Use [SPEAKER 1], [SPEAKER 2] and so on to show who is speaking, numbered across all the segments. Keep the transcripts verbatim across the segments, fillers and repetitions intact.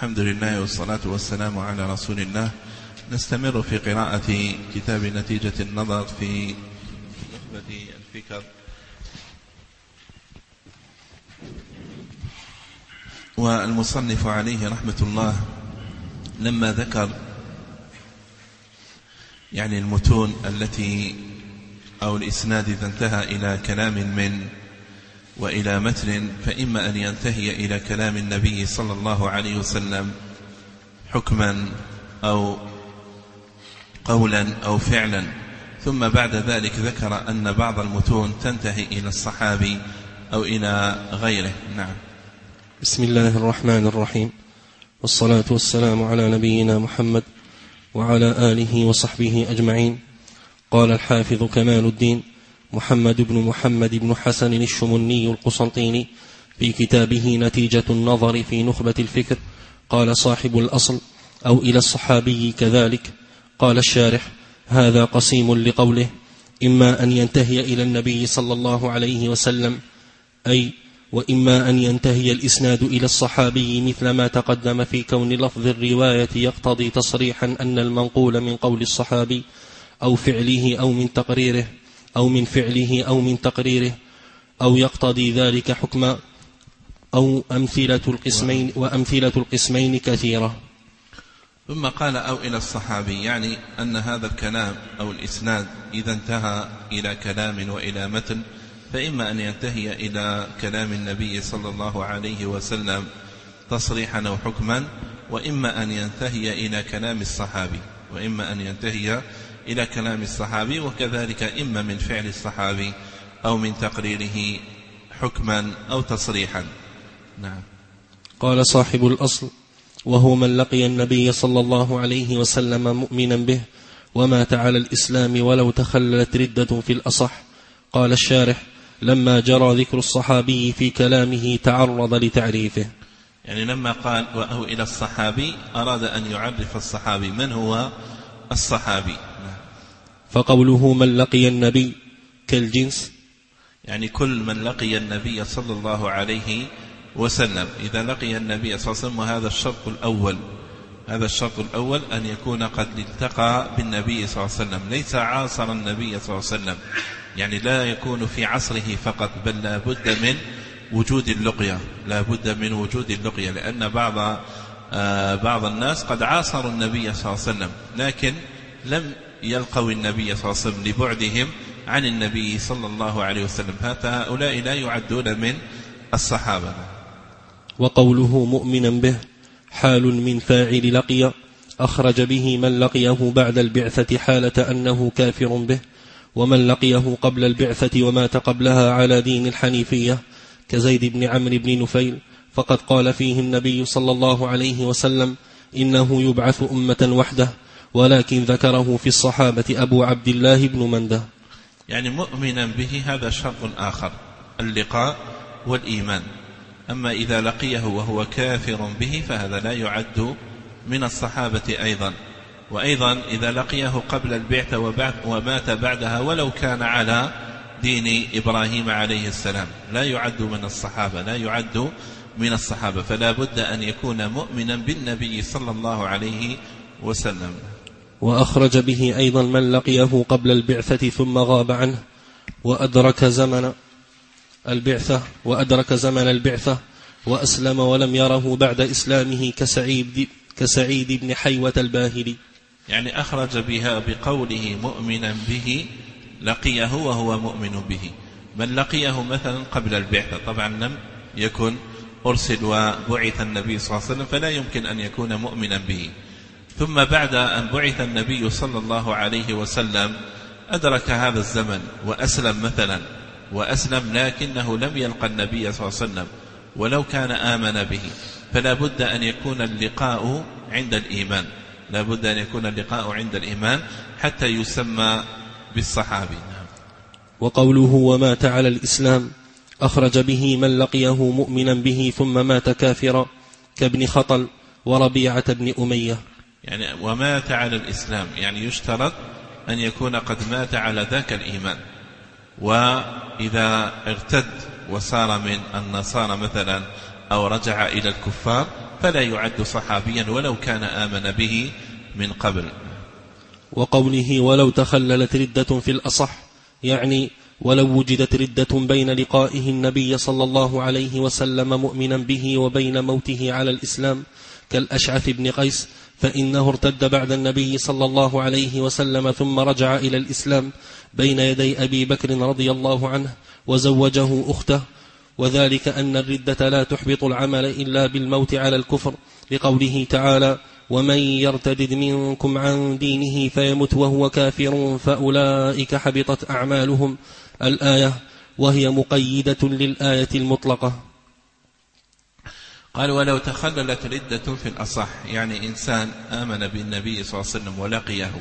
[SPEAKER 1] الحمد لله والصلاة والسلام على رسول الله. نستمر في قراءة كتاب نتيجة النظر في نخبة الفكر، والمصنف عليه رحمة الله لما ذكر يعني المتون التي أو الإسناد إذا انتهى إلى كلام من وإلى متن، فإما أن ينتهي إلى كلام النبي صلى الله عليه وسلم حكما أو قولا أو فعلا، ثم بعد ذلك ذكر أن بعض المتون تنتهي إلى الصحابي أو إلى غيره. نعم.
[SPEAKER 2] بسم الله الرحمن الرحيم، والصلاة والسلام على نبينا محمد وعلى آله وصحبه أجمعين. قال الحافظ كمال الدين محمد بن محمد بن حسن الشمني القسنطيني في كتابه نتيجة النظر في نخبة الفكر، قال صاحب الأصل أو إلى الصحابي كذلك. قال الشارح: هذا قسيم لقوله إما أن ينتهي إلى النبي صلى الله عليه وسلم، أي وإما أن ينتهي الإسناد إلى الصحابي، مثل ما تقدم في كون لفظ الرواية يقتضي تصريحا أن المنقول من قول الصحابي أو فعله أو من تقريره أو من فعله أو من تقريره، أو يقتضي ذلك حكما، أو أمثلة القسمين وأمثلة القسمين كثيرة.
[SPEAKER 1] ثم قال أو إلى الصحابي، يعني أن هذا الكلام أو الإسناد إذا انتهى إلى كلام وإلى متن، فإما أن ينتهي إلى كلام النبي صلى الله عليه وسلم تصريحا أو حكما، وإما أن ينتهي إلى كلام الصحابي وإما أن ينتهي إلى كلام الصحابي وكذلك إما من فعل الصحابي أو من تقريره حكما أو تصريحا. نعم.
[SPEAKER 2] قال صاحب الأصل: وهو من لقي النبي صلى الله عليه وسلم مؤمنا به ومات على الإسلام ولو تخللت ردة في الأصح. قال الشارح: لما جرى ذكر الصحابي في كلامه تعرض لتعريفه.
[SPEAKER 1] يعني لما قال وهو إلى الصحابي أراد أن يعرف الصحابي من هو الصحابي.
[SPEAKER 2] فقوله من لقي النبي كالجنس،
[SPEAKER 1] يعني كل من لقي النبي صلى الله عليه وسلم. إذا لقي النبي صلى الله عليه وسلم، وهذا الشرط الأول، هذا الشرط الأول أن يكون قد التقى بالنبي صلى الله عليه وسلم، ليس عاصر النبي صلى الله عليه وسلم، يعني لا يكون في عصره فقط، بل لا بد من وجود اللقية، لا بد من وجود اللقية، لأن بعض آه بعض الناس قد عاصروا النبي صلى الله عليه وسلم لكن لم يلقوا النبي صلى الله عليه وسلم لبعدهم عن النبي صلى الله عليه وسلم، هؤلاء لا يعدون من الصحابة.
[SPEAKER 2] وقوله مؤمنا به حال من فاعل لقي، أخرج به من لقيه بعد البعثة حالة أنه كافر به، ومن لقيه قبل البعثة ومات قبلها على دين الحنيفية كزيد بن عمرو بن نفيل، فقد قال فيه النبي صلى الله عليه وسلم إنه يبعث أمة وحده، ولكن ذكره في الصحابة أبو عبد الله بن منده.
[SPEAKER 1] يعني مؤمنا به هذا شرط آخر، اللقاء والإيمان. أما إذا لقيه وهو كافر به فهذا لا يعد من الصحابة أيضا. وأيضا إذا لقيه قبل البعثة ومات بعدها ولو كان على دين إبراهيم عليه السلام لا يعد من الصحابة، لا يعد من الصحابة، فلا بد أن يكون مؤمنا بالنبي صلى الله عليه وسلم.
[SPEAKER 2] وأخرج به أيضا من لقيه قبل البعثة ثم غاب عنه وأدرك زمن البعثة وأدرك زمن البعثة وأسلم ولم يره بعد إسلامه كسعيد, كسعيد بن حيوة الباهلي.
[SPEAKER 1] يعني أخرج بها بقوله مؤمنا به لقيه وهو مؤمن به. من لقيه مثلا قبل البعثة طبعا لم يكن أرسل وبعث النبي صلى الله عليه وسلم، فلا يمكن أن يكون مؤمنا به. ثم بعد أن بعث النبي صلى الله عليه وسلم أدرك هذا الزمن وأسلم مثلا، وأسلم لكنه لم يلقى النبي صلى الله عليه وسلم ولو كان آمن به، فلا بد أن يكون اللقاء عند الإيمان، لا بد أن يكون اللقاء عند الإيمان حتى يسمى بالصحابي.
[SPEAKER 2] وقوله ومات على الإسلام، أخرج به من لقيه مؤمنا به ثم مات كافرا كابن خطل وربيعة بن أمية.
[SPEAKER 1] يعني ومات على الإسلام، يعني يشترط أن يكون قد مات على ذاك الإيمان. وإذا ارتد وصار من النصارى مثلا أو رجع إلى الكفار فلا يعد صحابيا ولو كان آمن به من قبل.
[SPEAKER 2] وقوله ولو تخللت ردة في الأصح يعني ولو وجدت ردة بين لقائه النبي صلى الله عليه وسلم مؤمنا به وبين موته على الإسلام كالأشعث بن قيس فإنه ارتد بعد النبي صلى الله عليه وسلم ثم رجع إلى الإسلام بين يدي أبي بكر رضي الله عنه وزوجه أخته، وذلك أن الردة لا تحبط العمل إلا بالموت على الكفر لقوله تعالى ومن يرتد منكم عن دينه فيمت وهو كافر فأولئك حبطت أعمالهم الآية، وهي مقيدة للآية المطلقة.
[SPEAKER 1] قال ولو تخللت ردة في الأصح يعني إنسان آمن بالنبي صلى الله عليه وسلم ولقيه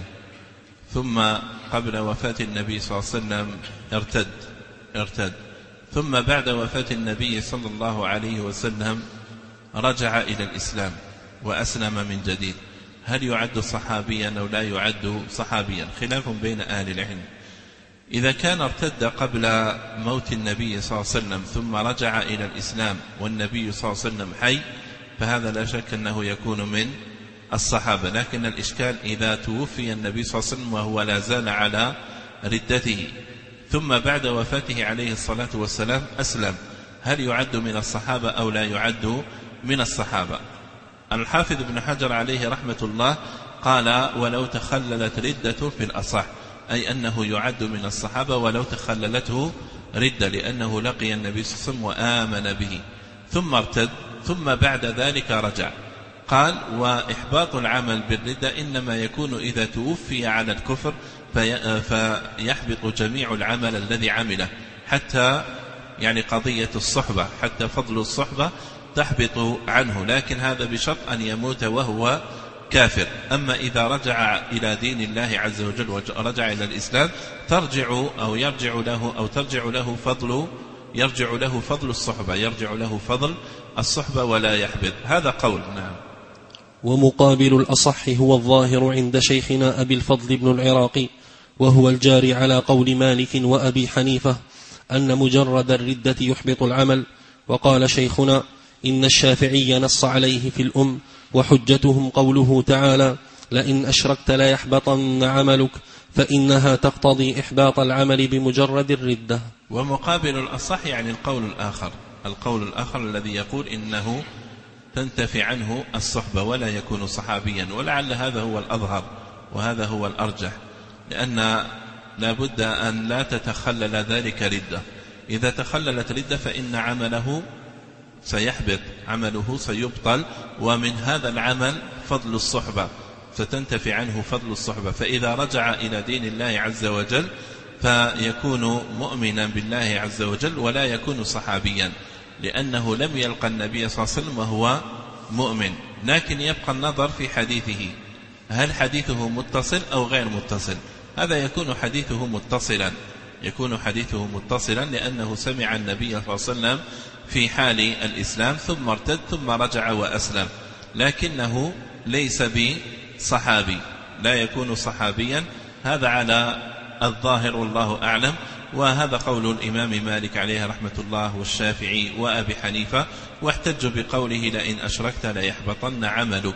[SPEAKER 1] ثم قبل وفاة النبي صلى الله عليه وسلم ارتد ارتد ثم بعد وفاة النبي صلى الله عليه وسلم رجع إلى الإسلام وأسلم من جديد، هل يعد صحابيا أو لا يعد صحابيا؟ خلاف بين أهل العلم. إذا كان ارتد قبل موت النبي صلى الله عليه وسلم ثم رجع إلى الإسلام والنبي صلى الله عليه وسلم حي فهذا لا شك أنه يكون من الصحابة، لكن الإشكال إذا توفي النبي صلى الله عليه وسلم وهو لا زال على ردته ثم بعد وفاته عليه الصلاة والسلام أسلم، هل يعد من الصحابة أو لا يعد من الصحابة؟ الحافظ ابن حجر عليه رحمة الله قال ولو تخللت ردة في الأصح أي أنه يعد من الصحابة ولو تخللته ردة لأنه لقي النبي صلى الله عليه وسلم وآمن به ثم ارتد ثم بعد ذلك رجع. قال وإحباط العمل بالردة إنما يكون إذا توفي على الكفر في فيحبط جميع العمل الذي عمله، حتى يعني قضية الصحبة حتى فضل الصحبة تحبط عنه، لكن هذا بشرط أن يموت وهو كافر. أما إذا رجع إلى دين الله عز وجل ورجع إلى الإسلام ترجع أو يرجع له أو ترجع له فضل يرجع له فضل الصحبة يرجع له فضل الصحبة ولا يحبط. هذا قول. نعم.
[SPEAKER 2] ومقابل الأصح هو الظاهر عند شيخنا أبي الفضل بن العراقي وهو الجاري على قول مالك وأبي حنيفة أن مجرد الردة يحبط العمل. وقال شيخنا إن الشافعي نص عليه في الأم وحجتهم قوله تعالى لئن أشركت لا يحبطن عملك فإنها تقتضي إحباط العمل بمجرد الردة.
[SPEAKER 1] ومقابل الأصح يعني القول الآخر القول الآخر الذي يقول إنه تنتفي عنه الصحبة ولا يكون صحابيا، ولعل هذا هو الأظهر وهذا هو الأرجح، لأن لا بد أن لا تتخلل ذلك ردة. إذا تخللت ردة فإن عمله سيحبط عمله سيبطل، ومن هذا العمل فضل الصحبة ستنتفي عنه فضل الصحبة، فإذا رجع إلى دين الله عز وجل فيكون مؤمنا بالله عز وجل ولا يكون صحابيا، لأنه لم يلقى النبي صلى الله عليه وسلم وهو مؤمن. لكن يبقى النظر في حديثه، هل حديثه متصل أو غير متصل؟ هذا يكون حديثه متصلا يكون حديثه متصلا لأنه سمع النبي صلى الله عليه وسلم في حال الإسلام ثم ارتد ثم رجع وأسلم، لكنه ليس بصحابي لا يكون صحابيا. هذا على الظاهر والله أعلم، وهذا قول الإمام مالك عليه رحمة الله والشافعي وأبي حنيفة، واحتجوا بقوله لئن أشركت لا يحبطن عملك،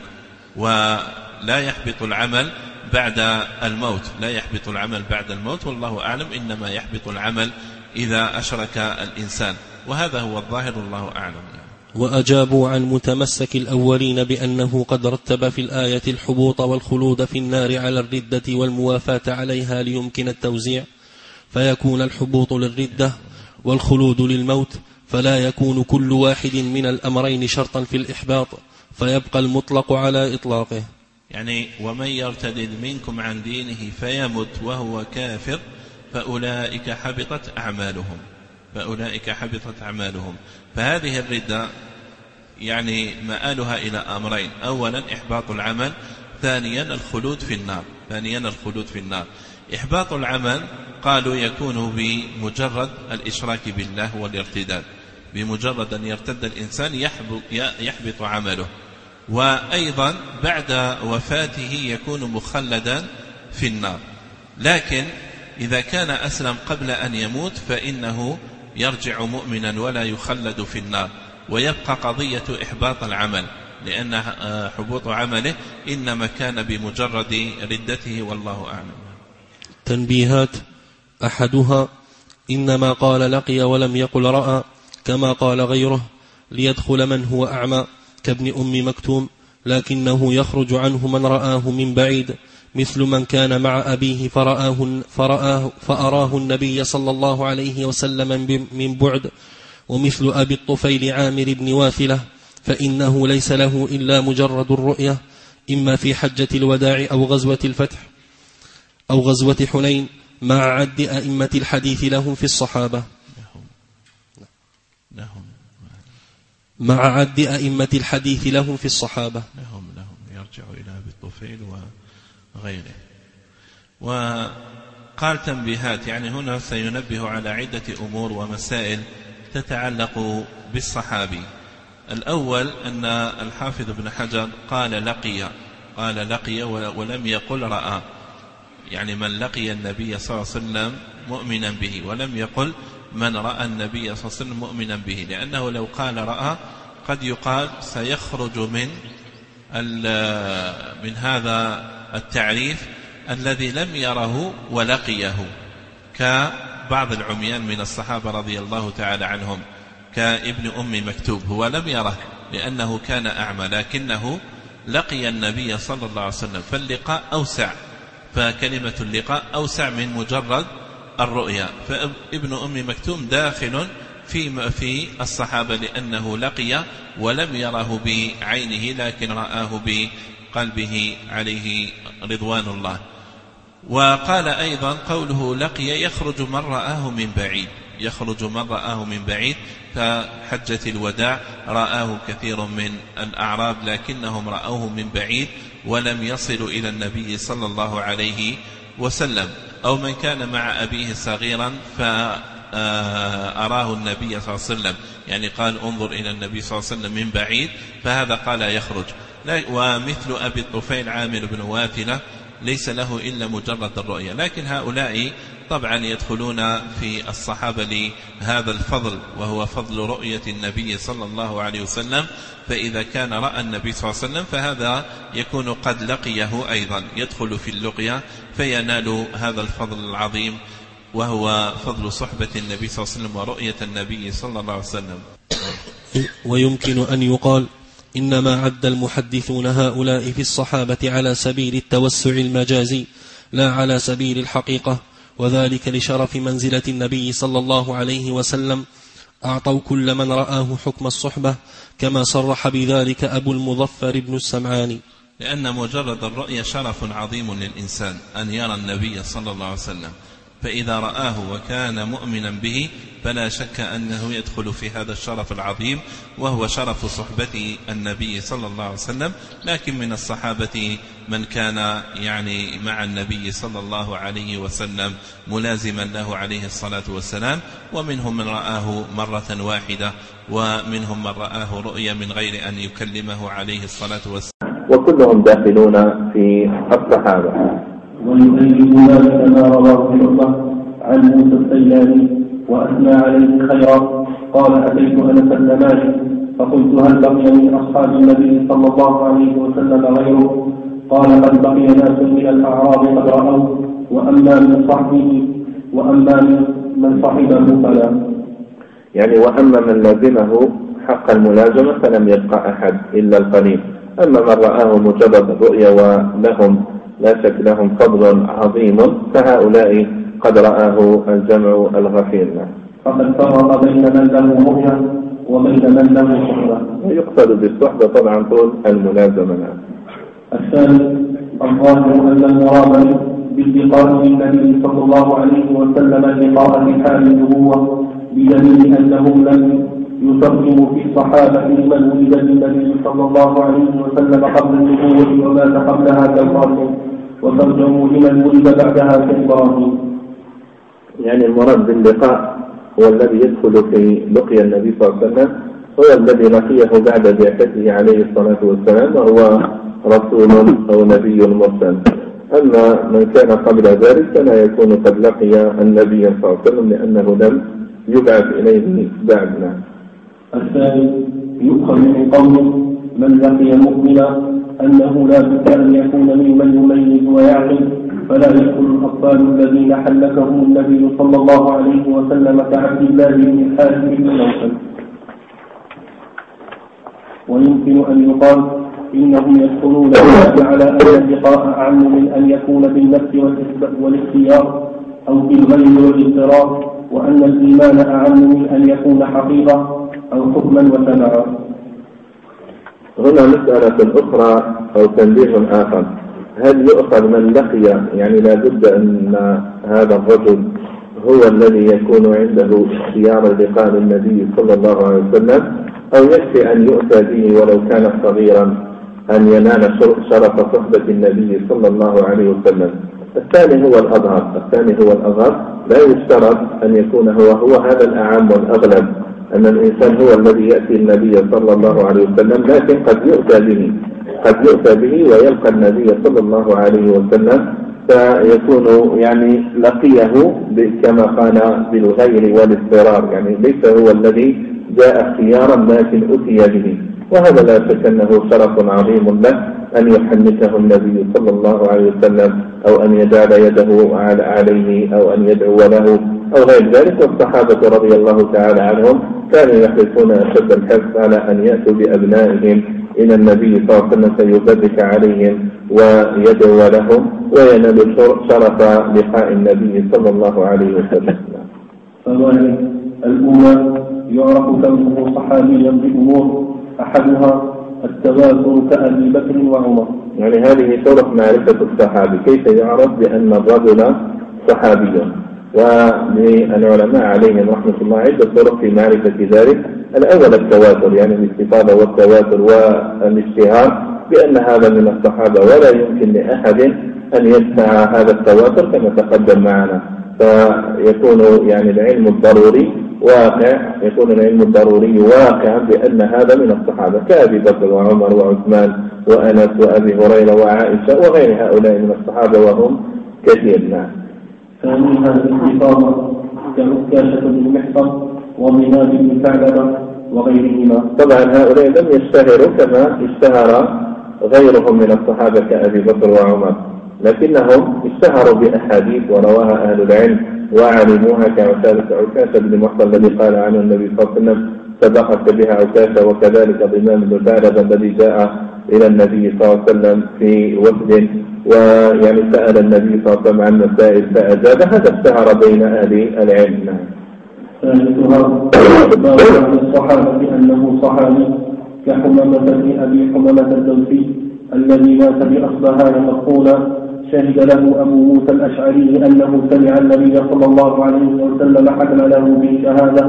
[SPEAKER 1] ولا يحبط العمل بعد الموت لا يحبط العمل بعد الموت والله أعلم، إنما يحبط العمل إذا أشرك الإنسان، وهذا هو الظاهر والله أعلم.
[SPEAKER 2] وأجابوا عن متمسك الأولين بأنه قد رتب في الآية الحبوط والخلود في النار على الردة والموافاة عليها ليمكن التوزيع، فيكون الحبوط للردة والخلود للموت، فلا يكون كل واحد من الأمرين شرطا في الإحباط، فيبقى المطلق على إطلاقه.
[SPEAKER 1] يعني ومن يرتد منكم عن دينه فيمت وهو كافر فأولئك حبطت أعمالهم فأولئك حبطت أعمالهم. فهذه الردة يعني مآلها إلى أمرين: أولا إحباط العمل، ثانيا الخلود في النار ثانيا الخلود في النار. إحباط العمل قالوا يكون بمجرد الإشراك بالله والارتداد، بمجرد أن يرتد الإنسان يحبط, يحبط عمله، وأيضا بعد وفاته يكون مخلدا في النار. لكن إذا كان أسلم قبل أن يموت فإنه يرجع مؤمنا ولا يخلد في النار، ويبقى قضية إحباط العمل، لأن حبوط عمله إنما كان بمجرد ردته، والله أعلم.
[SPEAKER 2] تنبيهات: أحدها إنما قال لقي ولم يقل رأى كما قال غيره ليدخل من هو أعمى كابن أم مكتوم، لكنه يخرج عنه من رآه من بعيد، مثل من كان مع أبيه فرآه, فرآه فأراه النبي صلى الله عليه وسلم من بعد، ومثل أبي الطفيل عامر بن واثلة، فإنه ليس له إلا مجرد الرؤية، إما في حجة الوداع أو غزوة الفتح أو غزوة حنين، مع عد أئمة الحديث لهم في الصحابة مع عد أئمة الحديث لهم في الصحابة
[SPEAKER 1] لهم لهم يرجع إلى أبي الطفيل وغيره. وقال تنبيهات، يعني هنا سينبه على عدة أمور ومسائل تتعلق بالصحابي. الأول أن الحافظ ابن حجر قال لقي قال لقي ولم يقل رأى، يعني من لقي النبي صلى الله عليه وسلم مؤمنا به، ولم يقل من رأى النبي صلى الله عليه وسلم مؤمنا به، لأنه لو قال رأى قد يقال سيخرج من من هذا التعريف الذي لم يره ولقيه، كبعض العميان من الصحابة رضي الله تعالى عنهم، كابن أم مكتوب، هو لم يره لأنه كان أعمى، لكنه لقي النبي صلى الله عليه وسلم، فاللقاء أوسع، فكلمة اللقاء أوسع من مجرد الرؤيا. فابن أم مكتوم داخل في في الصحابة، لأنه لقي ولم يره بعينه لكن رآه بقلبه عليه رضوان الله. وقال أيضا قوله لقي يخرج من رآه من بعيد، يخرج من رآه من بعيد، فحجة الوداع رآه كثير من الأعراب لكنهم رأوه من بعيد ولم يصلوا إلى النبي صلى الله عليه وسلم. أو من كان مع أبيه صغيرا فأراه النبي صلى الله عليه وسلم، يعني قال انظر إلى النبي صلى الله عليه وسلم من بعيد، فهذا قال يخرج. ومثل أبي الطفيل عامر بن واثلة ليس له إلا مجرد الرؤية، لكن هؤلاء طبعا يدخلون في الصحابة لهذا الفضل، وهو فضل رؤية النبي صلى الله عليه وسلم. فإذا كان رأى النبي صلى الله عليه وسلم فهذا يكون قد لقيه أيضا، يدخل في اللقية فينال هذا الفضل العظيم، وهو فضل صحبة النبي صلى الله عليه وسلم ورؤية النبي صلى الله عليه وسلم.
[SPEAKER 2] ويمكن أن يقال إنما عد المحدثون هؤلاء في الصحابة على سبيل التوسع المجازي لا على سبيل الحقيقة، وذلك لشرف منزلة النبي صلى الله عليه وسلم، أعطوا كل من رآه حكم الصحبة، كما صرح بذلك أبو المظفر بن السمعاني.
[SPEAKER 1] لأن مجرد الرؤية شرف عظيم للإنسان أن يرى النبي صلى الله عليه وسلم، فإذا رآه وكان مؤمنا به فلا شك أنه يدخل في هذا الشرف العظيم، وهو شرف صحبة النبي صلى الله عليه وسلم. لكن من الصحابة من كان يعني مع النبي صلى الله عليه وسلم ملازما له عليه الصلاة والسلام، ومنهم من رآه مرة واحدة، ومنهم من رآه رؤيا من غير أن يكلمه عليه الصلاة والسلام،
[SPEAKER 3] وكلهم داخلون في الصحابة.
[SPEAKER 4] ويؤيد ذلك ما رواه شعبة عن موسى السيلاني وأثنى عليه خيرا، قال أتيت أنس بن مالك فقلت هل بقي من أصحاب النبي صلى الله عليه وسلم غيره؟ قال قد بقي ناس من الأعراب قد رأوا، وأما من صحبه وأما من صحبه فلا.
[SPEAKER 3] يعني وأما من لازمه حق الملازمة فلم يبقى أحد إلا القليل، أما من رآه مجرد الرؤيا ولهم لا شك لهم فضل عظيم فهؤلاء قد رآه الجمع الغفير.
[SPEAKER 4] فقد فرق بين من له رؤيا وبين من له صحبة،
[SPEAKER 3] ويقصد بالصحبة طبعا طول الملازمة.
[SPEAKER 4] الثاني الظاهر أن المراد باللقاء بالنبي صلى الله عليه وسلم اللقاء في حال النبوة، بدليل أنهم لم يترجموا في الصحابة من ولد النبي صلى الله عليه وسلم قبل النبوة ومات قبلها كالقاسم، وترجموا لمن ولد بعدها كإبراهيم.
[SPEAKER 3] يعني المراد باللقاء هو الذي يدخل في لقي النبي صلى الله عليه وسلم، هو الذي لقيه بعد بعثته عليه الصلاة والسلام، وهو رسول أو نبي مرسل. أما من كان قبل ذلك فلا يكون قد لقي النبي صلى الله عليه وسلم، لأنه لم يبعث إليه بعدنا.
[SPEAKER 4] الثاني يؤخذ من قوله من لقي مؤمنا أنه لا بد أن يكون ممن يميز ويعقل، فلا يدخل الأطفال الذين حلكهم النبي صلى الله عليه وسلم كعبد الله بن الحارث بن نوفل. ويمكن أن يقال إنهم يدخلون على أن اللقاء أعم من أن يكون بالنفس والاختيار أو بالغير والاضطرار، وأن الإيمان أعم من أن يكون حقيقة أو حكما وسمعا.
[SPEAKER 3] هنا مسألة أخرى أو تنبيه آخر، هل يؤخذ من لقي، يعني لا بد أن هذا الرجل هو الذي يكون عنده اختيار اللقاء للنبي صلى الله عليه وسلم، أو يكفي أن يؤتى به ولو كان صغيرا أن ينال شرف صحبة النبي صلى الله عليه وسلم؟ الثاني هو الأظهر، الثاني هو الأظهر، لا يشترط أن يكون هو هو هذا الأعم والأغلب، أن الإنسان هو الذي يأتي النبي صلى الله عليه وسلم، لكن قد يؤتى به قد يؤتى به ويلقى النبي صلى الله عليه وسلم، فيكون يعني لقيه كما قال بالغير والاضطرار، يعني ليس هو الذي جاء اختيارا لكن أتي به. وهذا لا شك أنه شرف عظيم له أن يحنكه النبي صلى الله عليه وسلم، أو أن يجعل يده عليه، أو أن يدعو له، أو غير ذلك. والصحابة رضي الله تعالى عنهم كانوا يحرصون أشد الحرص على أن يأتوا بأبنائهم إلى النبي صلى الله عليه وسلم فيبارك عليهم ويدعو لهم وينال شرف لقاء النبي صلى الله عليه وسلم.
[SPEAKER 4] فذلك الأولى يعرف كونه صحابيا بأمور، أحدها التواتر كأبي بكر وعمر.
[SPEAKER 3] يعني هذه طرق معرفة الصحابي، كيف يعرف بأن الرجل صحابي؟ وللعلماء عليهم رحمة الله عدة طرق في معرفة ذلك. الأول التواتر، يعني الاستفاضة والتواتر والاشتهار بأن هذا من الصحابة، ولا يمكن لأحد أن يدفع هذا التواتر كما تقدم معنا، فيكون يعني العلم الضروري واقع، يكون العلم الضروري واقعا بأن هذا من الصحابة كأبي بكر وعمر وعثمان وأنس وأبي هريرة وعائشة وغير هؤلاء من الصحابة وهم كثير. نعم.
[SPEAKER 4] ثانيها الاستفاضة كعكاشة بن محصن ومناد بن ثعلبة وغيرهما.
[SPEAKER 3] طبعا هؤلاء لم يشتهروا كما اشتهر غيرهم من الصحابة كأبي بكر وعمر، لكنهم اشتهروا بأحاديث ورواها أهل العلم وعلموها، كعكاشة بن محصن الذي قال عنه النبي صلى الله عليه وسلم سبقت بها عكاشة، وكذلك ضمام بن ثعلبة الذي جاء إلى النبي صلى الله عليه وسلم في وفد ويعني سأل النبي صلى الله عليه وسلم عن مسائل فأجاب، هذا اشتهر بين أهل العلم.
[SPEAKER 4] ثالثها إخبار عن الصحابة أنه صحابي كحمامة بن أبي حمامة الدوسي الذي مات بأصبهان مقولا، شهد له أبو موسى الأشعري أنه سمع النبي صلى الله عليه وسلم حكم له بالشهادة.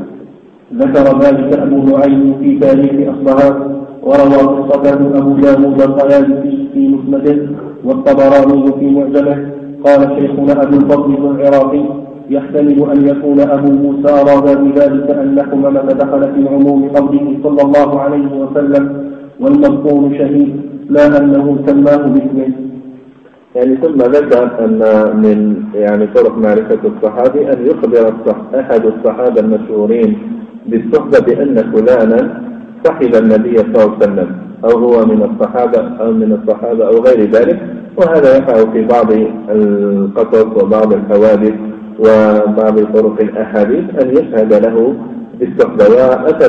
[SPEAKER 4] ذكر ذلك أبو نعيم في تاريخ أصبهان، وروى قصته أبو داود الطيالسي في مسنده والطبراني في معجمه. قال شيخنا أبو الفضل العراقي يحتمل أن يكون أبو موسى أراد بذلك أن حمامة دخل في عموم قوله صلى الله عليه وسلم والمذكور شهيد، لا أنه سماه باسمه.
[SPEAKER 3] يعني ثم ذكر أن من يعني طرق معرفة الصحابي أن يخبر أحد الصحابة المشهورين بالصحبة بأن فلانا صحب النبي صلى الله عليه وسلم، أو هو من الصحابة أو من الصحابة أو غير ذلك. وهذا يقع في بعض القصص وبعض الحوادث وبعض طرق الأحاديث أن يشهد له بالصحبة. وأتى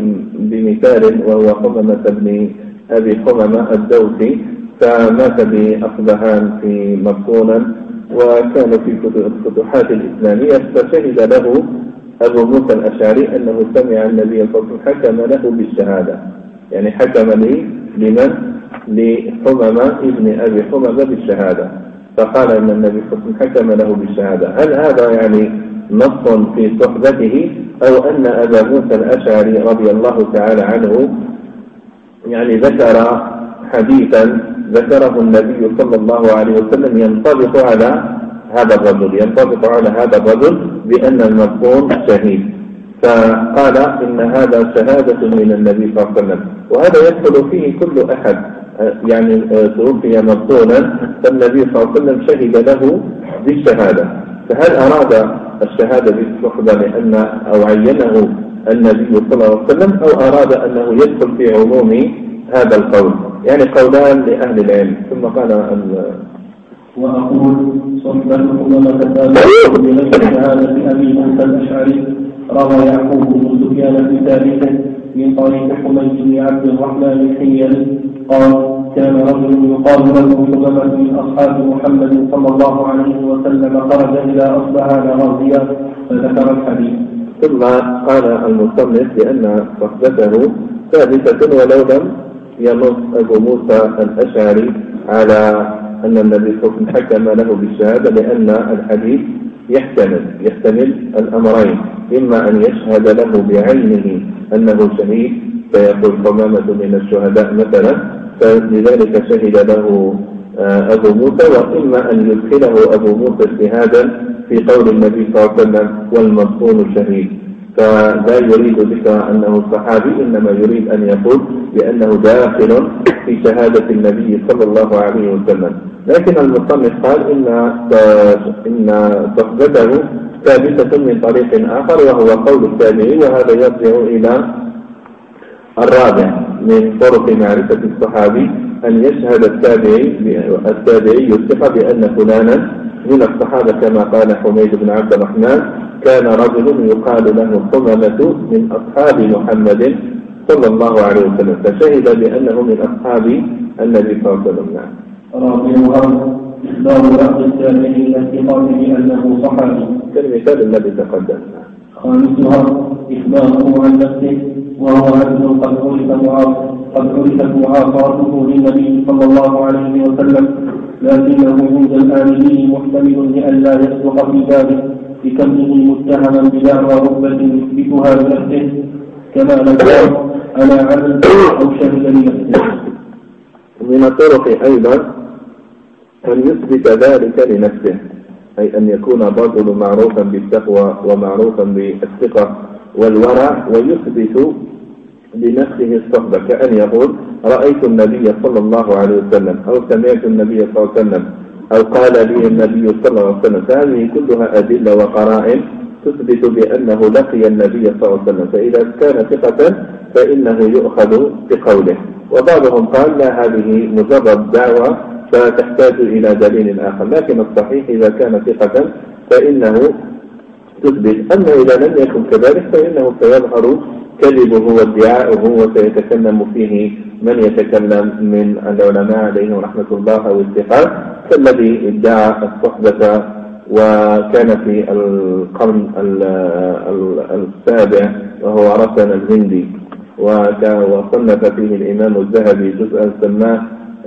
[SPEAKER 3] بمثال وهو حمامة بن أبي حمامة الدوسي، فمات بأصبهان في مقونا، وكان في الفتوحات الإسلامية، فشهد له أبو موسى الأشعري أنه سمع النبي صلى الله عليه وسلم حكم له بالشهادة، يعني حكم لي لمن؟ لحمامة ابن أبي حمامة بالشهادة، فقال أن النبي صلى الله عليه وسلم حكم له بالشهادة. هل هذا يعني نص في صحبته، أو أن أبا موسى الأشعري رضي الله تعالى عنه يعني ذكر حديثا ذكره النبي صلى الله عليه وسلم ينطبق على هذا الرجل، ينطبق على هذا الرجل بأن المذكور شهيد، فقال إن هذا شهادة من النبي صلى الله عليه وسلم. وهذا يدخل فيه كل أحد يعني توفي مقتولا فالنبي صلى الله عليه وسلم شهد له بالشهادة، فهل أراد الشهادة بالصحبة لأن أو عينه النبي صلى الله عليه وسلم أو أراد أنه يدخل في عموم هذا القول. يعني قولان لأهل العلم. ثم قال
[SPEAKER 4] وأقول صحبتكم ومتتابعة بغير شهادة أبي موسى الأشعري. روى يعقوب بن سفيان في تاريخه من طريق حميد بن عبد الرحمن الحميري قال كان رجل يقال له حمامة من أصحاب محمد صلى الله عليه وسلم خرج إلى أصبهان غازيا فذكر الحديث.
[SPEAKER 3] ثم قال المصنف بأن صحبته ثابتة ولو لم ينص أبو موسى الأشعري على أن النبي صلى الله عليه وسلم حكم له بالشهادة، لأن الحديث يحتمل يحتمل الأمرين، إما أن يشهد له بعينه أنه شهيد فيقول حمامة من الشهداء مثلا، فلذلك شهد له أبو موسى، وإما أن يدخله أبو موسى اجتهادا في قول النبي صلى الله عليه وسلم والمصون شهيد، فلا يريد ذكر أنه صحابي، إنما يريد أن يقول بأنه داخل في شهادة النبي صلى الله عليه وسلم. لكن المصنف قال إن إن صحبته ثابتة من طريق آخر وهو قول التابعي، وهذا يرجع إلى الرابع من طرق معرفة الصحابي أن يشهد التابعي التابعي الثقة بأن فلانا من الصحابة، كما قال حميد بن عبد الرحمن كان رجل يقال له حمامة من أصحاب محمد صلى الله عليه وسلم، فشهد بأنه من أصحاب النبي صلى الله عليه وسلم.
[SPEAKER 4] رابعها إخبار بعض التابعين الثقات بأنه صحابي
[SPEAKER 3] كالمثال الذي تقدم.
[SPEAKER 4] خامسها إخباره عن نفسه وهو عبد قد عرفت معاصرته للنبي صلى الله عليه وسلم، لكنه عند الآمنين محتمل لئلا يسبق في ذلك بكونه متهما بدعوى رتبة يثبتها بنفسه كما نقول على عمل أو شهد لنفسه.
[SPEAKER 3] من الطرق أيضا أن يثبت ذلك لنفسه، أي أن يكون الرجل معروفا بالتقوى ومعروفا بالثقة والورع ويثبت لنفسه الصحبة، كأن يقول رأيت النبي صلى الله عليه وسلم أو سمعت النبي صلى الله عليه وسلم أو قال لي النبي صلى الله عليه وسلم، فهذه كلها أدلة وقرائن تثبت بأنه لقي النبي صلى الله عليه وسلم، فإذا كان ثقة فإنه يؤخذ بقوله. وبعضهم قال لا، هذه مجرد دعوة فتحتاج إلى دليل آخر، لكن الصحيح إذا كان ثقة فإنه تثبت. أما إذا لم يكن كذلك فإنه سيظهر كذبه وادعاؤه وسيتكلم فيه من يتكلم من العلماء عليهم رحمة الله أو الثقات، كالذي ادعى الصحبة وكان في القرن السابع وهو رسن الهندي، وصنف فيه الإمام الذهبي جزءا سماه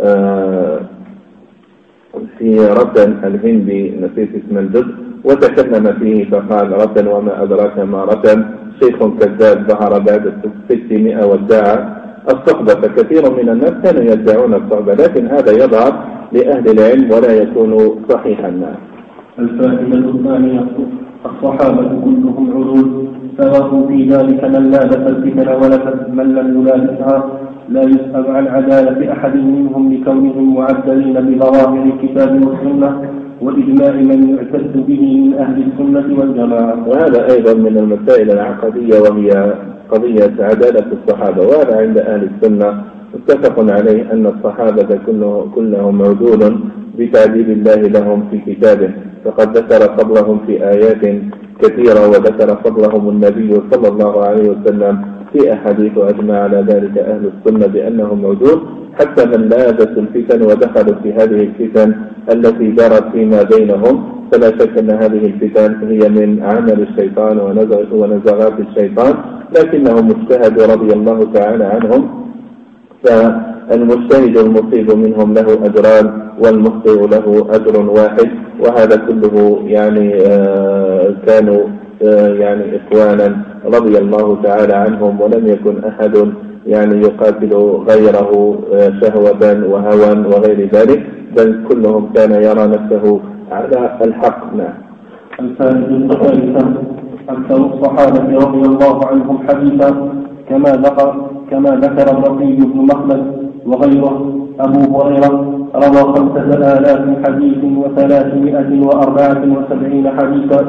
[SPEAKER 3] في رسن الهندي، نسيت اسم الجزء، وتكلم فيه فقال رسن وما أدراك ما رسن، شيخ كذاب ظهر بعد ستمائة وادعى الصحبة. فكثير من الناس كانوا يدعون الصحبة، لكن هذا يظهر لأهل العلم ولا يكون صحيحا معه.
[SPEAKER 4] الفائدة الثانية الصحابة كلهم عدول، سواء في ذلك من لابس الفتن ولبس من لم يلابسها، لا يسأل عن عدالة أحد منهم لكونهم معدلين بظواهر الكتاب والسنة وإجماع من يعتد به من أهل السنة والجماعة.
[SPEAKER 3] وهذا أيضا من المسائل العقدية وهي قضية عدالة الصحابة، وهذا عند أهل السنة متفق عليه أن الصحابة كلهم عدول بتعديل الله لهم في كتابه، فقد ذكر فضلهم في آيات كثيرة وذكر فضلهم النبي صلى الله عليه وسلم في أحاديث، وأجمع على ذلك أهل السنة بأنهم عدول، حتى من لابسوا الفتن ودخلوا في هذه الفتن التي جرت فيما بينهم، فلا شك أن هذه الفتن هي من عمل الشيطان ونزغات الشيطان، لكنهم اجتهدوا رضي الله تعالى عنهم، فالمجتهد المصيب منهم له أجران والمخطئ له أجر واحد، وهذا كله يعني كانوا يعني إخوانا رضي الله تعالى عنهم، ولم يكن أحد يعني يقاتل غيره شهوة وهوى وغير ذلك، بل كلهم كان يرى نفسه على الحق. نعم.
[SPEAKER 4] الفائدة الثالثة أكثر الصحابة رضي الله عنهم حديثا كما ذكر كما ذكر الرقي بن مخلد وغيره. أبو هريرة روى خمسة آلاف حديث وثلاثمائة وأربعة وسبعين حديثا،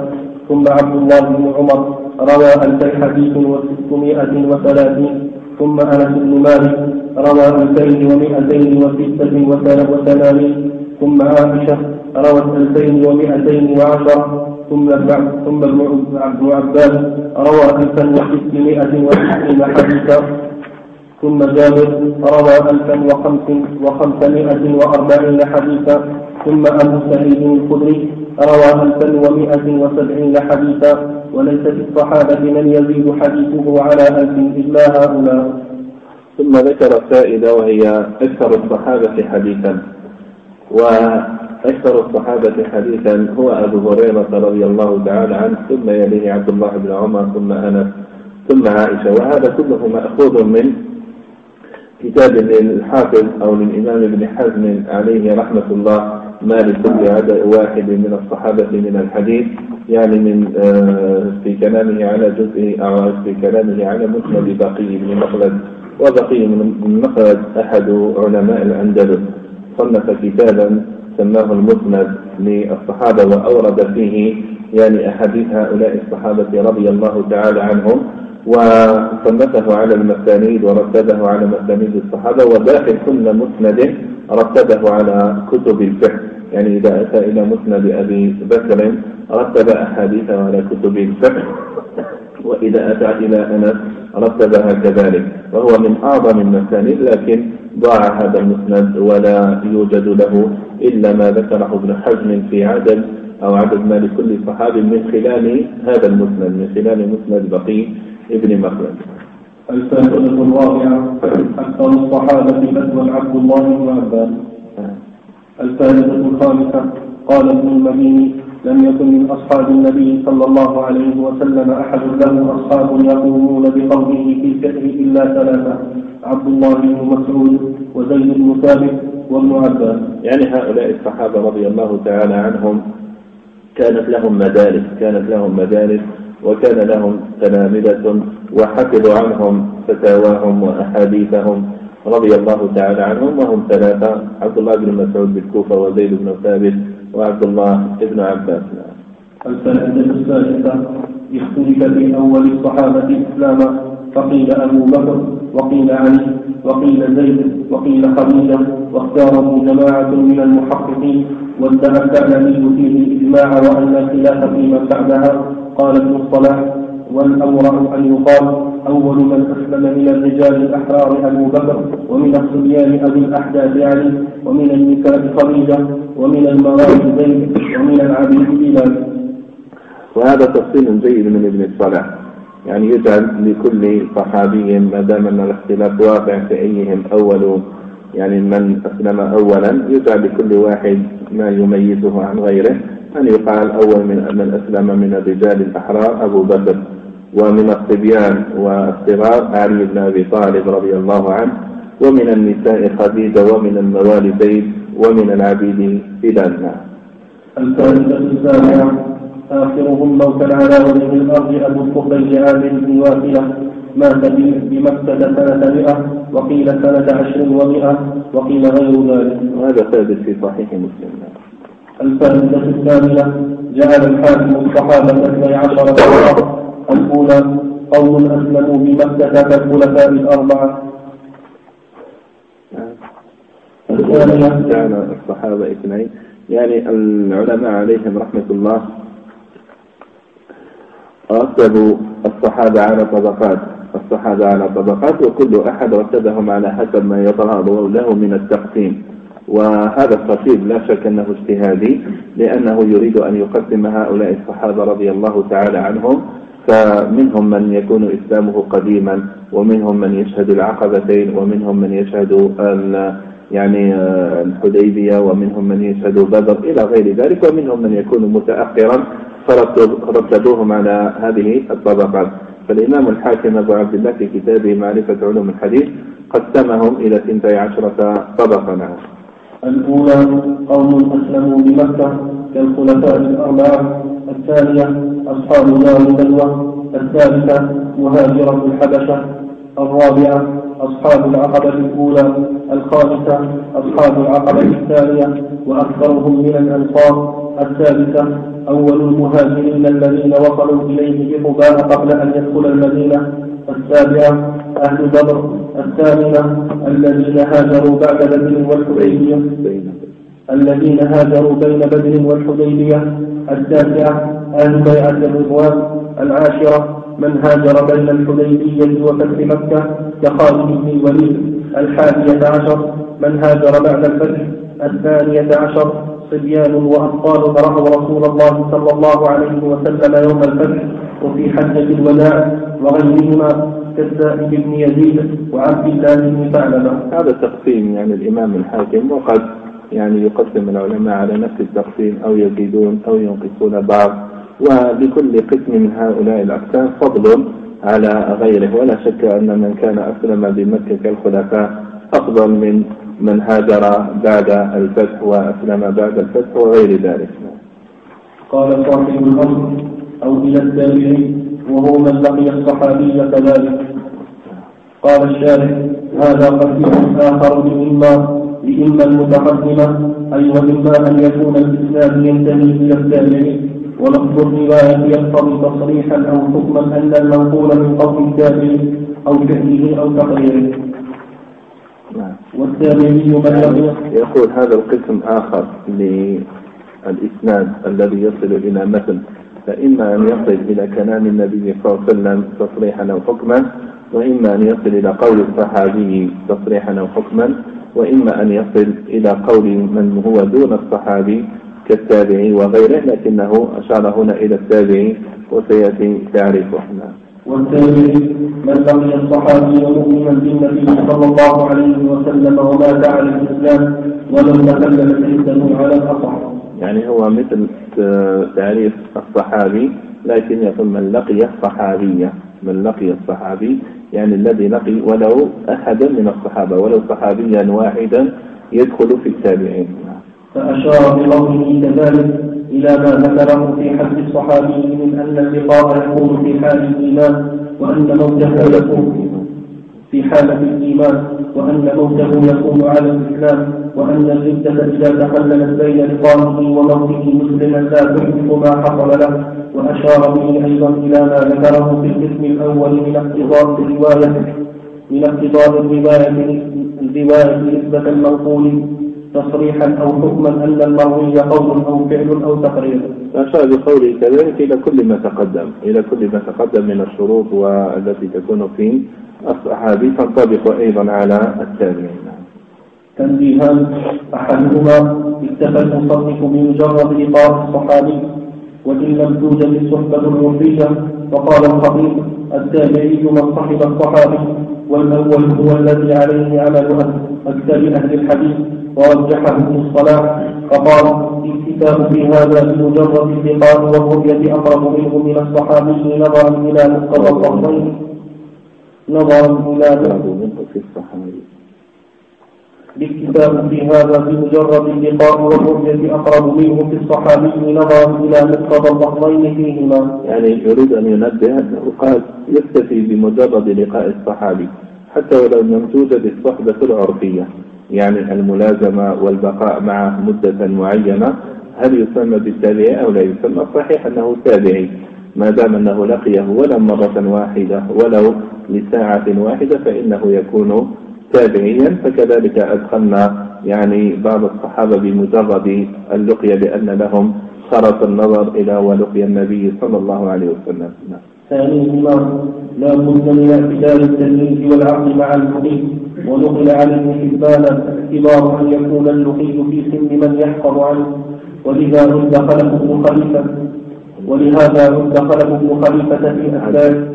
[SPEAKER 4] ثم عبد الله بن عمر روى ألفي حديث وستمائة وثلاثين، ثم أنس بن مالك روى ألفين ومائتين وستة وثمانين، ثم عائشة روت ألفين ومائتين وعشرة، ثم ثم ابن عباس روى ألفا وستمائة وستين حديثا، ثم جابر روى ألفا وخمس وخمسمائة وأربعين حديثا، ثم أبو سعيد الخدري روى ألفا ومائة وسبعين حديثا. وليس في الصحابة من يزيد حديثه على ألف إلا هؤلاء.
[SPEAKER 3] ثم ذكر فائدة وهي أكثر الصحابة حديثا، وأكثر الصحابة حديثا هو أبو هريرة رضي الله تعالى عنه، ثم يليه عبد الله بن عمر، ثم أنس، ثم عائشة. وهذا كله مأخوذ من كتاب للحافظ أو للإمام ابن حزم عليه رحمة الله ما لكل عدد واحد من الصحابة من الحديث، يعني من في كلامه على جزء أو في كلامه على مسند بقي بن مخلد. وبقي بن مخلد أحد علماء الأندلس، صنف كتابا سماه المسند للصحابة، وأورد فيه يعني أحاديث هؤلاء الصحابة رضي الله تعالى عنهم، وصنفه على المسانيد ورتبه على مسانيد الصحابة. وداخل كل مسند رتبه على كتب الفقه، يعني إذا أتى إلى مسند أبي بكر رتب أحاديثه على كتب الفقه، وإذا أتى إلى أنس رتبها كذلك، وهو من أعظم المسانيد، لكن ضاع هذا المسند ولا يوجد له إلا ما ذكره ابن حزم في عدد أو عدد ما لكل صحابي من خلال هذا المسند، من خلال مسند بقي ابن مخلد.
[SPEAKER 4] الفائدة الرابعة أكثر الصحابة بدوا عبد الله بن عباس. الفائدة الخامسة قال ابن المديني: لم يكن من أصحاب النبي صلى الله عليه وسلم أحد له أصحاب يقومون بقوله في فقه إلا ثلاثة: عبد الله بن مسعود وزيد بن ثابت وابن عباس.
[SPEAKER 3] يعني هؤلاء الصحابة رضي الله تعالى عنهم كانت لهم مدارس كانت لهم مدارس وكان لهم تلامذة وحفظوا عنهم فتاواهم وأحاديثهم رضي الله تعالى عنهم، وهم ثلاثة: عبد الله بن مسعود بالكوفة، وزيد بن ثابت، وعبد الله بن عباس.
[SPEAKER 4] الفائدة الثالثة اختلف في أول الصحابة إسلاما، فقيل أبو بكر وقيل علي وقيل زيد وقيل خديجة، واختاره جماعة من المحققين، وادعى الثعلبي فيه الإجماع وأن الخلاف فيما بعدها. قال ابن الصلاح: والأورع أن يقال أول من أسلم من الرجال الأحرار أبو بكر، ومن الصبيان أبي الأحداث علي، ومن النساء خديجة، ومن الموالد زيد، ومن العبيد بلال.
[SPEAKER 3] وهذا تفصيل جيد من ابن الصلاح، يعني يجعل لكل صحابي ما دام أن الاختلاف واقع في أيهم أول، يعني من أسلم أولا، يجعل لكل واحد ما يميزه عن غيره، أن يقال أول من من أسلم من الرجال الأحرار أبو بكر، ومن الصبيان والصغار علي بن أبي طالب رضي الله عنه، ومن النساء خديجة، ومن الموالي زيد، ومن العبيد بلال.
[SPEAKER 4] الفائدة السابعة آخرهم موتا على وجه الأرض أبو الطفيل عامر بن واثلة، مات بمكة سنة مئة، وقيل سنة عشر ومئة، وقيل غير ذلك.
[SPEAKER 3] وهذا ثابت في صحيح مسلم.
[SPEAKER 4] الفائدة الثامنة جعل الحاكم الصحابة اثني عشر فرقة: الأولى قوم أسلموا بمكة كالخلفاء الأربعة.
[SPEAKER 3] الثانية جعل الصحابة اثنين، يعني العلماء عليهم رحمة الله رتبوا الصحابة على طبقات الصحابة على طبقات وكل أحد رتبهم على حسب ما يظهر له من التقسيم. وهذا الترتيب لا شك أنه اجتهادي، لأنه يريد أن يقسم هؤلاء الصحابة رضي الله تعالى عنهم، فمنهم من يكون إسلامه قديما، ومنهم من يشهد العقبتين، ومنهم من يشهد يعني الحديبية، ومنهم من يشهد بدر إلى غير ذلك، ومنهم من يكون متأخرا فرتبوهم على هذه الطبقات. فالإمام الحاكم أبو عبد الله في كتابه معرفة علوم الحديث قسمهم إلى اثنتي عشرة طبقة.
[SPEAKER 4] الأولى قوم أسلموا بمكة كالخلفاء الأربعة. الثانية أصحاب دار البلوى. الثالثة مهاجرة الحبشة. الرابعة أصحاب العقبة الأولى. الخامسة أصحاب العقبة الثانية وأكثرهم من الأنصار. الثالثة أول المهاجرين الذين وصلوا إليه بقباء قبل أن يدخل المدينة. السابعة أهل بدر. الثامنة الذين هاجروا بعد بدر والحديبية الذين هاجروا بين بدر والحديبية. التاسعة أهل بيعة الرضوان. العاشرة من هاجر بين الحديبية وفتح مكة كخالد بن الوليد. الحادية عشر من هاجر بعد الفتح. الثانية عشر صبيان وأطفال رأوا رسول الله صلى الله عليه وسلم يوم الفتح وفي حجة الوداع وغيرهما كالسائب بن يزيد وعبد الله بن ثعلبة.
[SPEAKER 3] هذا تقسيم يعني الإمام الحاكم، وقد يعني يقسم العلماء على نفس التقسيم أو يزيدون أو ينقصون بعض، ولكل قسم من هؤلاء الأقسام فضل على غيره. ولا شك أن من كان أسلم بمكة كالخلفاء أفضل من من هاجر بعد الفتح وأسلم بعد الفتح وغير ذلك.
[SPEAKER 4] قال صاحب الأمر أو إلى التابعين وهو من لقي الصحابي كذلك. قال الشارح هذا قسم آخر بإما بإما المتقدمة أي وإما أن يكون الإسلام ينتهي إلى التابعين، ولفظ الرواية يقتضي تصريحا أو حكما أن المنقول من قول التابعين أو فعله أو تقريره. والتابعي من
[SPEAKER 3] يقول هذا القسم آخر للإسناد الذي يصل إلى مثل، فإما أن يصل إلى كلام النبي صلى الله عليه وسلم تصريحا أو حكما، وإما أن يصل إلى قول الصحابي تصريحا أو حكما، وإما أن يصل إلى قول من هو دون الصحابي كالتابعي وغيره، لكنه أشار هنا إلى التابعي وسيأتي تعريفه.
[SPEAKER 4] والتابعي من لقي الصحابي مؤمنا بالنبي صلى الله عليه وسلم ومات على الإسلام ولم تكلم عنده على الأصح.
[SPEAKER 3] يعني هو مثل تعريف الصحابي، لكن يقول من لقي الصحابية، من لقي الصحابي يعني الذي لقي ولو أحدا من الصحابة ولو صحابيا واحدا يدخل في التابعين.
[SPEAKER 4] فأشار بقوله كذلك إلى ما ذكره في حد الصحابي من أن اللقاء يكون في حال الإيمان وأن موته يكون في حالة الإيمان وأن موته يكون على الإسلام، وأن الردة إذا تخللت بين لقائه وموته مسلما لا تحدث ما حصل له. وأشار به أيضا إلى ما ذكره في القسم الأول من اقتضاء الرواية من اقتضاء الرواية الرواية نسبة المنقول تصريحا أو حكما أن المروي قول أو فعل أو تقرير.
[SPEAKER 3] أشار بقوله كذلك إلى كل ما تقدم إلى كل ما تقدم من الشروط والتي تكون في الصحابي تنطبق أيضا على التابعين.
[SPEAKER 4] تنبيهان: أحدهما اتفق المصنف بمجرد لقاء الصحابي وإن لم توجد الصحبة الروحية، وقال الخطيب التابعي من صحب الصحابي، والأول هو الذي عليه عمل أكثر أهل الحديث ورجحه ابن الصلاح، فقال الكتاب في هذا بمجرد اللقاء والرؤية أقرب منه من الصحابي نظرا إلى مقتضى الصحبين نظرا إلى في الصحابي بالكتاب في هذا بمجرد اللقاء والرؤية أقرب منه في الصحابي نظرا إلى مقتضى اللفظين فيهما.
[SPEAKER 3] يعني يريد أن ينبه أنه قال يكتفي بمجرد لقاء الصحابي حتى ولو لم توجد الصحبة العرفية، يعني الملازمة والبقاء معه مدة معينة، هل يسمى بالتابعي أو لا يسمى؟ صحيح أنه تابعي ما دام أنه لقيه ولو مرة واحدة ولو لساعة واحدة فإنه يكون تابعيا. فكذلك أدخلنا يعني بعض الصحابة بمجرد اللقية لأن لهم صرف النظر إلى ولقي النبي صلى الله عليه وسلم.
[SPEAKER 4] ثانيهما لا بد من اعتدال التلميذ والعقل مع المقيم، ونقل عن ابن حبان اعتبار أن يكون اللقي في سن من يحفظ عنه، ولذا عد خلف ابن خليفة ولهذا عد خلف ابن خليفة في أحداث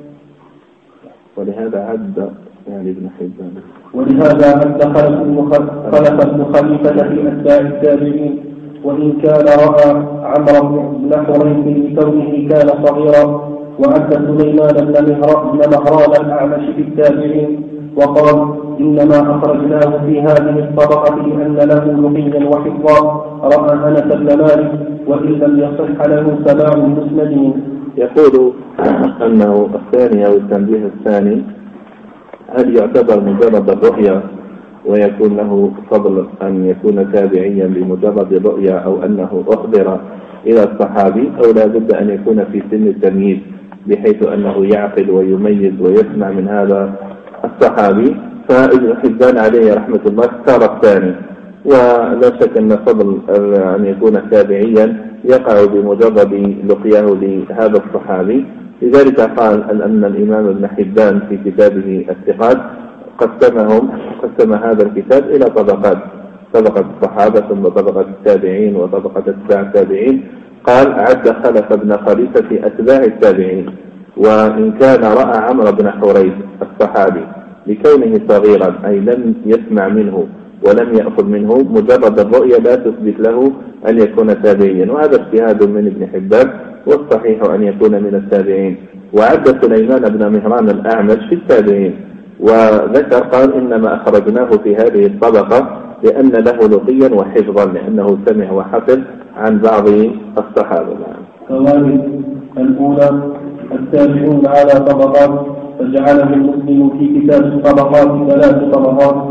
[SPEAKER 3] ولهذا عد يعني ابن حبان
[SPEAKER 4] ولهذا عد خلف ابن خليفة في أتباع التابعين، وإن كان رأى عمرو بن حريث لكونه كان صغيرا، وعد سليمان بن مهران الأعمش في التابعين، وقال إنما أخرجناه في هذه الطبقة لأن له لقيا وحفظا رأى أنس بن مالك وإن لم يصح له سماع مسندين.
[SPEAKER 3] يقول أنه الثاني أو التنبيه الثاني هل يعتبر مجرد الرؤيا ويكون له فضل أن يكون تابعيا بمجرد الرؤيا، أو أنه أخبر إلى الصحابي، أو لا بد أن يكون في سن التمييز بحيث أنه يعقل ويميز ويسمع من هذا الصحابي؟ فابن حبان عليه رحمة الله اختار الثاني، ولا شك أن فضل أن يكون تابعيا يقع بمجرد لقياه لهذا الصحابي. لذلك قال أن الإمام ابن حبان في كتابه الثقات قسمهم قسم هذا الكتاب إلى طبقات، طبقة الصحابة ثم طبقة التابعين وطبقة أتباع التابعين. قال عد خلف بن خليفة في أتباع التابعين، وإن كان رأى عمرو بن حريث الصحابي لكونه صغيرا أي لم يسمع منه ولم يأخذ منه، مجرد الرؤية لا تثبت له أن يكون تابعيا، وهذا اجتهاد من ابن حبان، والصحيح أن يكون من التابعين. وعد سليمان بن مهران الأعمش في التابعين، وذكر قال إنما أخرجناه في هذه الطبقة لأن له لقيا وحفظا، لأنه سمع وحفظ عن بعض الصحابة.
[SPEAKER 4] ثواني الأولى التابعون على طبقات، فجعله المسلم في كتاب الطبقات ثلاث طبقات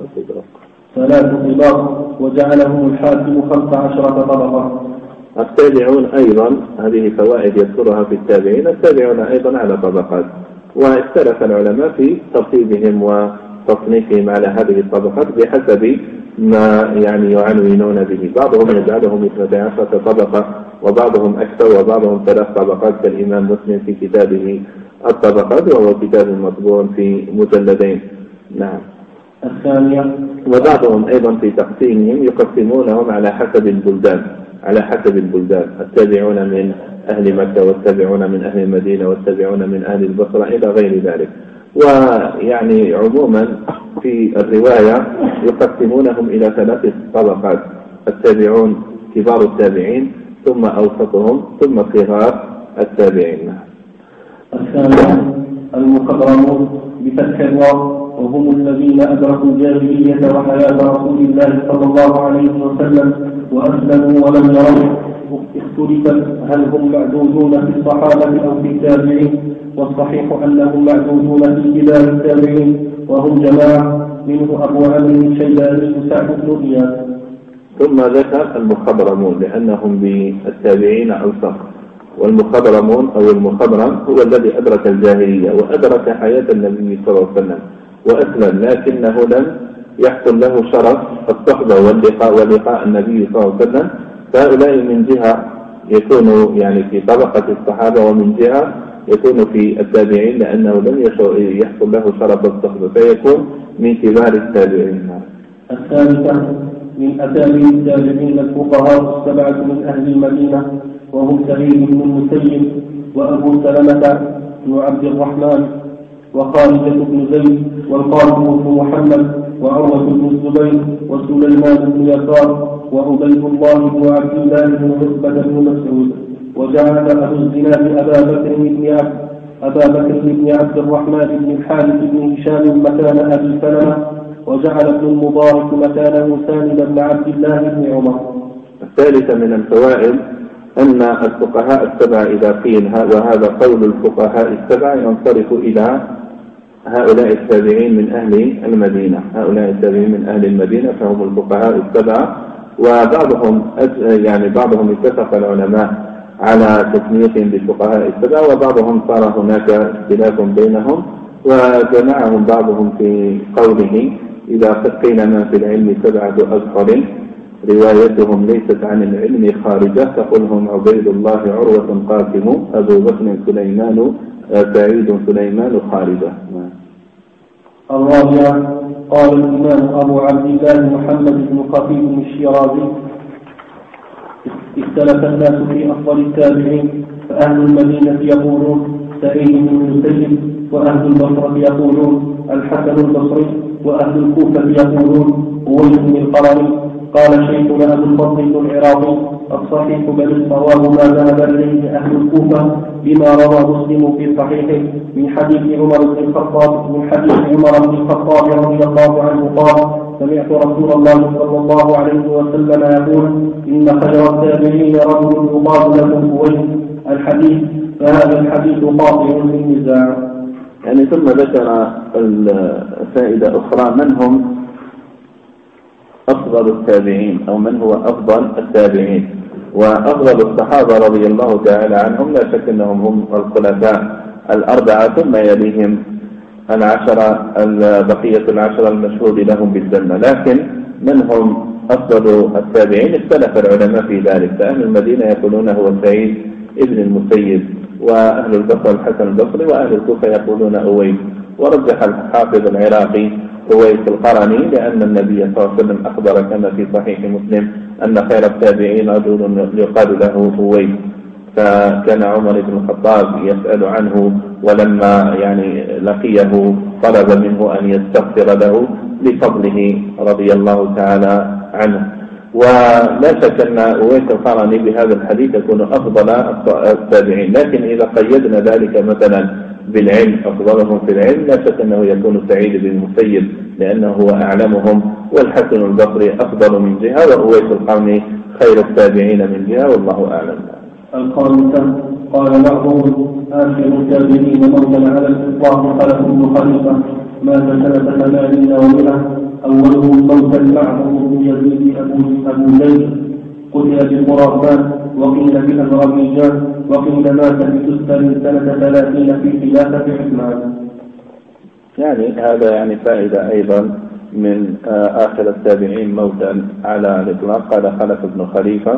[SPEAKER 4] ثلاث طباق، وجعلهم الحاكم خمس عشرة طبقة.
[SPEAKER 3] التابعون أيضا هذه فوائد يذكرها في التابعين، التابعون أيضا على طبقات، واختلف العلماء في ترتيبهم وتصنيفهم على هذه الطبقات بحسب ما يعني يعنونون به. بعضهم يجعلهم اثنتي عشرة طبقة، وبعضهم أكثر، وبعضهم ثلاث طبقات كالإمام مسلم في كتابه الطبقات، وهو كتاب مطبوع في مجلدين. نعم.
[SPEAKER 4] الثانية،
[SPEAKER 3] وبعضهم أيضا في تقسيمهم يقسمونهم على حسب البلدان، على حسب البلدان، التابعون من أهل مكة، والتابعون من أهل المدينة، والتابعون من أهل البصرة إلى غير ذلك. ويعني عموما في الرواية يقسمونهم إلى ثلاث طبقات: التابعون كبار التابعين، ثم أوسطهم، ثم صغار التابعين.
[SPEAKER 4] الثانية المخضرمون بفتح الواو، وهم الذين أدركوا الجاهلية وحياة رسول الله صلى الله عليه وسلم وأسلموا ولم يروا. اختلفت هل هم معدودون في الصحابة أو في التابعين، والصحيح أنهم معدودون في كبار التابعين، وهم جماعة، منه أبو عمرو الشيباني سعد بن إياس.
[SPEAKER 3] ثم ذكر المخضرمون لأنهم بالتابعين أوسط، والمخضرمون أو المخضرم هو الذي أدرك الجاهلية وأدرك حياة النبي صلى الله عليه وسلم وأسلم، لكنه لم يحصل له شرف الصحبة واللقاء ولقاء النبي صلى الله عليه وسلم. فهؤلاء من جهة يكون يعني في طبقة الصحابة، ومن جهة يكون في التابعين لأنه لم يحصل له شرف الصحبة، فيكون من كبار التابعين.
[SPEAKER 4] الثالثة من أتابع التابعين الفقهاء السبعة من أهل المدينة، وهم سعيد بن المسيب، وأبو سلمة بن عبد الرحمن، وخالد بن زيد، والقاسم بن محمد، وعروة بن الزبير، وسليمان بن يسار، وعبيد الله بن عبد الله بن عتبة بن مسعود. وجعل أبو الزناد أبا بكر بن عبد أبا بكر بن عبد الرحمن بن الحارث بن هشام مكان أبي سلمة، وجعل ابن المبارك مكانه سالم بن عبد الله بن عمر.
[SPEAKER 3] الثالثة من الفوائد أن الفقهاء السبع إذا قيل، وهذا قول الفقهاء السبع، ينصرف إلى هؤلاء التابعين من أهل المدينة، هؤلاء التابعين من أهل المدينة فهم الفقهاء السبع. وبعضهم يعني بعضهم اتفق العلماء على تسميتهم بالفقهاء السبع، وبعضهم صار هناك اختلاف بينهم، وجمعهم بعضهم في قوله إذا قيل ما في العلم سبعة أبحر روايتهم ليست عن العلم خارجة، فقلهم عبيد الله، عروة، قاسم، أبو بكر، سليمان، سعيد، سليمان، خارجة.
[SPEAKER 4] الرابعة قال الإمام أبو عبد الله محمد بن خفيف الشيرازي: اختلف الناس في أفضل التابعين، فأهل المدينة يقولون سعيد بن المسيب، وأهل البصرة يقولون الحسن البصري، وأهل الكوفة يقولون أويس بن القرني. قال شيخنا أبو الفضل بن العراقي: الصحيح بل الصواب ما ذهب إليه أهل الكوفة بما روى مسلم في صحيحه من حديث عمر بن الخطاب من حديث عمر بن الخطاب رضي الله عنه قال: سمعت رسول الله صلى الله عليه وسلم يقول: إن خير التابعين رجل يقال له أويس. الحديث، فهذا الحديث قاطع للنزاع.
[SPEAKER 3] يعني ثم ذكر الفائدة أخرى: من هم أفضل التابعين، أو من هو أفضل التابعين. وأفضل الصحابة رضي الله تعالى عنهم لا شك أنهم هم الخلفاء الأربعة، ثم يليهم العشرة بقية العشرة المشهود لهم بالجنة. لكن من هم أفضل التابعين اختلف العلماء في ذلك، فأهل المدينة يقولون هو سعيد ابن المسيب، وأهل البصرة الحسن البصري، وأهل الكوفة يقولون أويس. ورجح الحافظ العراقي أويس القرني، لأن النبي صلى الله عليه وسلم أخبر كما في صحيح مسلم أن خير التابعين رجل يقال له أويس، فكان عمر بن الخطاب يسأل عنه، ولما يعني لقيه طلب منه أن يستغفر له لفضله رضي الله تعالى عنه. ولا شك أن أويس القرني بهذا الحديث يكون أفضل التابعين، لكن إذا قيدنا ذلك مثلا بالعلم أفضلهم في العلم لا شك أنه يكون سعيد بن المسيب، لأنه هو أعلمهم، والحسن البصري أفضل من جهة، وأويس القرني خير التابعين من جهة، والله أعلم.
[SPEAKER 4] الخامسة: قال بعضهم: آخر التابعين موتا على الإطلاق خلف بن خليفة، مات سنة ثمانين ومئة، أولهم موتا معه بن يزيد أبو زيد، قتل بالخرافات، وقيل بها الرميجان، وقيل مات بتستر سنة ثلاثين في خلافة عثمان.
[SPEAKER 3] يعني هذا يعني فائدة أيضا من آخر التابعين موتا على الإطلاق، قال خلف بن خليفة،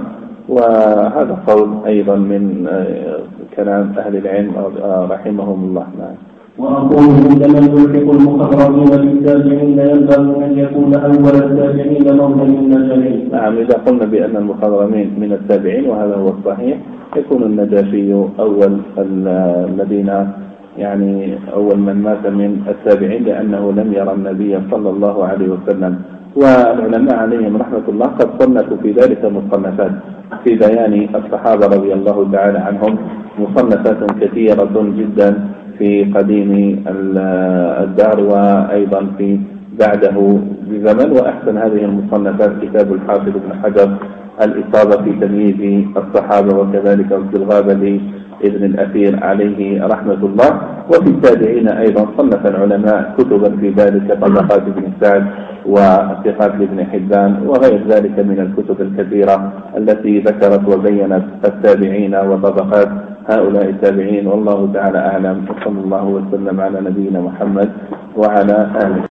[SPEAKER 3] وهذا قول أيضا من كلام أهل العلم رحمهم الله. نعم.
[SPEAKER 4] وأقول عندما يلحق المخضرمين بالتابعين ينبغي أن يكون أول التابعين موتا للنجاشي.
[SPEAKER 3] نعم، إذا قلنا بأن المخضرمين من التابعين وهذا هو الصحيح، يكون النجاشي أول الذين يعني أول من مات من التابعين، لأنه لم يرى النبي صلى الله عليه وسلم. والعلماء عليهم رحمة الله قد صنفوا في ذلك مصنفات في بيان الصحابة رضي الله تعالى عنهم، مصنفات كثيرة جدا في قديم الدار وأيضا في بعده بزمن. وأحسن هذه المصنفات كتاب الحافظ ابن حجر الإصابة في تمييز الصحابة، وكذلك في الغابة ابن الأثير عليه رحمة الله. وفي التابعين أيضا صنف العلماء كتبا في ذلك، طبقات ابن سعد وثقات ابن حبان وغير ذلك من الكتب الكثيرة التي ذكرت وبينت التابعين وطبقات هؤلاء التابعين. والله تعالى أعلم، وصلى الله وسلم على نبينا محمد وعلى آله.